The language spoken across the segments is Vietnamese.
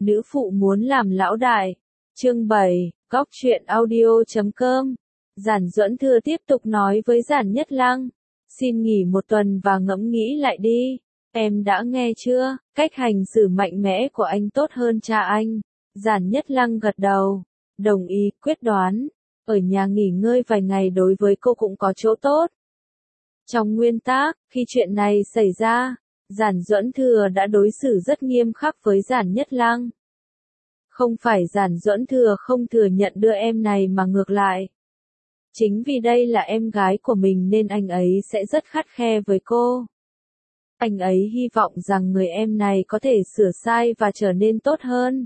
Nữ phụ muốn làm lão đại. Chương 7, Góc truyện audio.com. Giản Duẫn Thừa tiếp tục nói với Giản Nhất Lăng. Xin nghỉ một tuần và ngẫm nghĩ lại đi. Em đã nghe chưa, cách hành xử mạnh mẽ của anh tốt hơn cha anh. Giản Nhất Lăng gật đầu, đồng ý, quyết đoán. Ở nhà nghỉ ngơi vài ngày đối với cô cũng có chỗ tốt. Trong nguyên tắc, khi chuyện này xảy ra, Giản Duẫn Thừa đã đối xử rất nghiêm khắc với Giản Nhất Lăng. Không phải Giản Duẫn Thừa không thừa nhận đứa em này mà ngược lại. Chính vì đây là em gái của mình nên anh ấy sẽ rất khắt khe với cô. Anh ấy hy vọng rằng người em này có thể sửa sai và trở nên tốt hơn.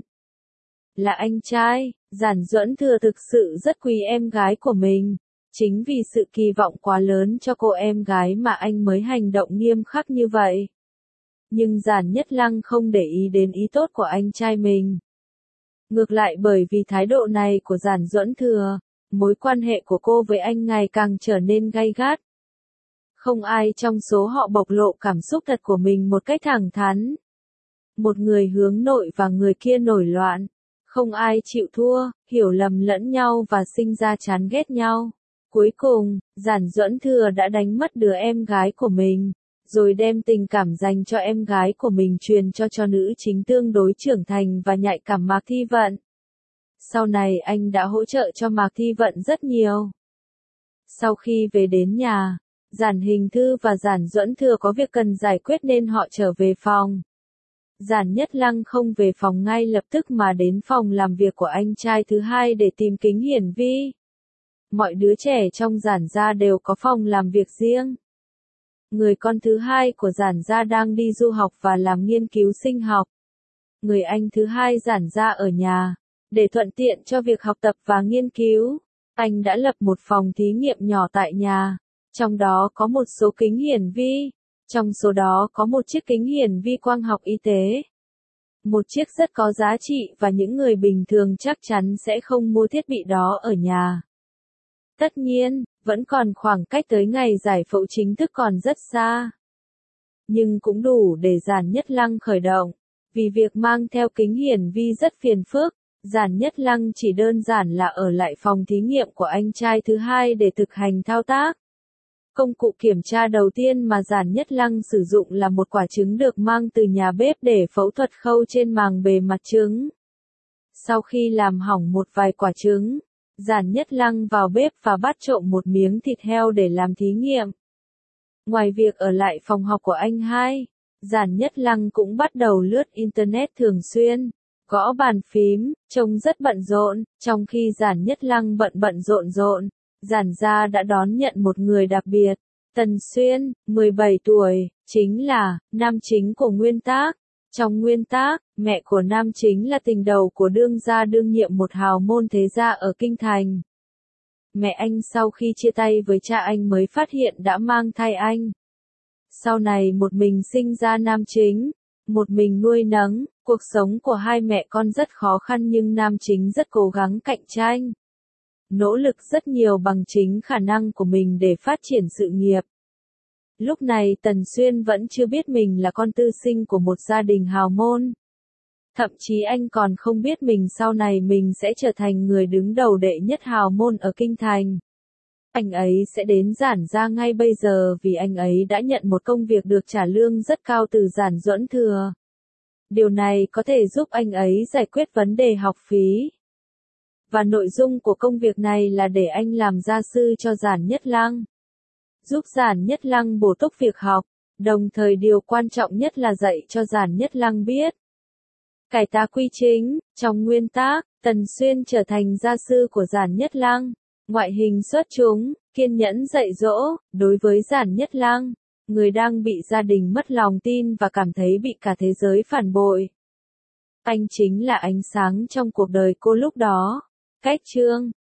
Là anh trai, Giản Duẫn Thừa thực sự rất quý em gái của mình. Chính vì sự kỳ vọng quá lớn cho cô em gái mà anh mới hành động nghiêm khắc như vậy. Nhưng Giản Nhất Lăng không để ý đến ý tốt của anh trai mình. Ngược lại bởi vì thái độ này của Giản Duẫn Thừa, mối quan hệ của cô với anh ngày càng trở nên gay gắt. Không ai trong số họ bộc lộ cảm xúc thật của mình một cách thẳng thắn. Một người hướng nội và người kia nổi loạn. Không ai chịu thua, hiểu lầm lẫn nhau và sinh ra chán ghét nhau. Cuối cùng, Giản Duẫn Thừa đã đánh mất đứa em gái của mình, rồi đem tình cảm dành cho em gái của mình truyền cho nữ chính tương đối trưởng thành và nhạy cảm Mạc Thi Vận. Sau này anh đã hỗ trợ cho Mạc Thi Vận rất nhiều. Sau khi về đến nhà, Giản Hình Thư và Giản Duẫn Thừa có việc cần giải quyết nên họ trở về phòng. Giản Nhất Lăng không về phòng ngay lập tức mà đến phòng làm việc của anh trai thứ hai để tìm Kính Hiển Vi. Mọi đứa trẻ trong Giản gia đều có phòng làm việc riêng. Người con thứ hai của Giản gia đang đi du học và làm nghiên cứu sinh học. Người anh thứ hai Giản gia ở nhà. Để thuận tiện cho việc học tập và nghiên cứu, anh đã lập một phòng thí nghiệm nhỏ tại nhà. Trong đó có một số kính hiển vi. Trong số đó có một chiếc kính hiển vi quang học y tế. Một chiếc rất có giá trị và những người bình thường chắc chắn sẽ không mua thiết bị đó ở nhà. Tất nhiên, vẫn còn khoảng cách tới ngày giải phẫu chính thức còn rất xa. Nhưng cũng đủ để Giản Nhất Lăng khởi động. Vì việc mang theo kính hiển vi rất phiền phức, Giản Nhất Lăng chỉ đơn giản là ở lại phòng thí nghiệm của anh trai thứ hai để thực hành thao tác. Công cụ kiểm tra đầu tiên mà Giản Nhất Lăng sử dụng là một quả trứng được mang từ nhà bếp để phẫu thuật khâu trên màng bề mặt trứng. Sau khi làm hỏng một vài quả trứng, Giản Nhất Lăng vào bếp và bắt trộm một miếng thịt heo để làm thí nghiệm. Ngoài việc ở lại phòng học của anh hai, Giản Nhất Lăng cũng bắt đầu lướt internet thường xuyên, gõ bàn phím, trông rất bận rộn. Trong khi Giản Nhất Lăng bận rộn, Giản gia đã đón nhận một người đặc biệt, Tần Xuyên, 17 tuổi, chính là nam chính của nguyên tác. Trong nguyên tác, mẹ của nam chính là tình đầu của đương gia đương nhiệm một hào môn thế gia ở Kinh Thành. Mẹ anh sau khi chia tay với cha anh mới phát hiện đã mang thai anh. Sau này một mình sinh ra nam chính, một mình nuôi nấng. Cuộc sống của hai mẹ con rất khó khăn nhưng nam chính rất cố gắng cạnh tranh. Nỗ lực rất nhiều bằng chính khả năng của mình để phát triển sự nghiệp. Lúc này Tần Xuyên vẫn chưa biết mình là con tư sinh của một gia đình hào môn. Thậm chí anh còn không biết mình sau này mình sẽ trở thành người đứng đầu đệ nhất hào môn ở Kinh Thành. Anh ấy sẽ đến Giản gia ngay bây giờ vì anh ấy đã nhận một công việc được trả lương rất cao từ Giản Duẫn Thừa. Điều này có thể giúp anh ấy giải quyết vấn đề học phí. Và nội dung của công việc này là để anh làm gia sư cho Giản Nhất Lăng. Giúp Giản Nhất Lăng bổ túc việc học, đồng thời điều quan trọng nhất là dạy cho Giản Nhất Lăng biết cải tá quy chính. Trong nguyên tác, Tần Xuyên trở thành gia sư của Giản Nhất Lăng, ngoại hình xuất chúng, kiên nhẫn dạy dỗ. Đối với Giản Nhất Lăng, người đang bị gia đình mất lòng tin và cảm thấy bị cả thế giới phản bội, anh chính là ánh sáng trong cuộc đời cô lúc đó. Cách chương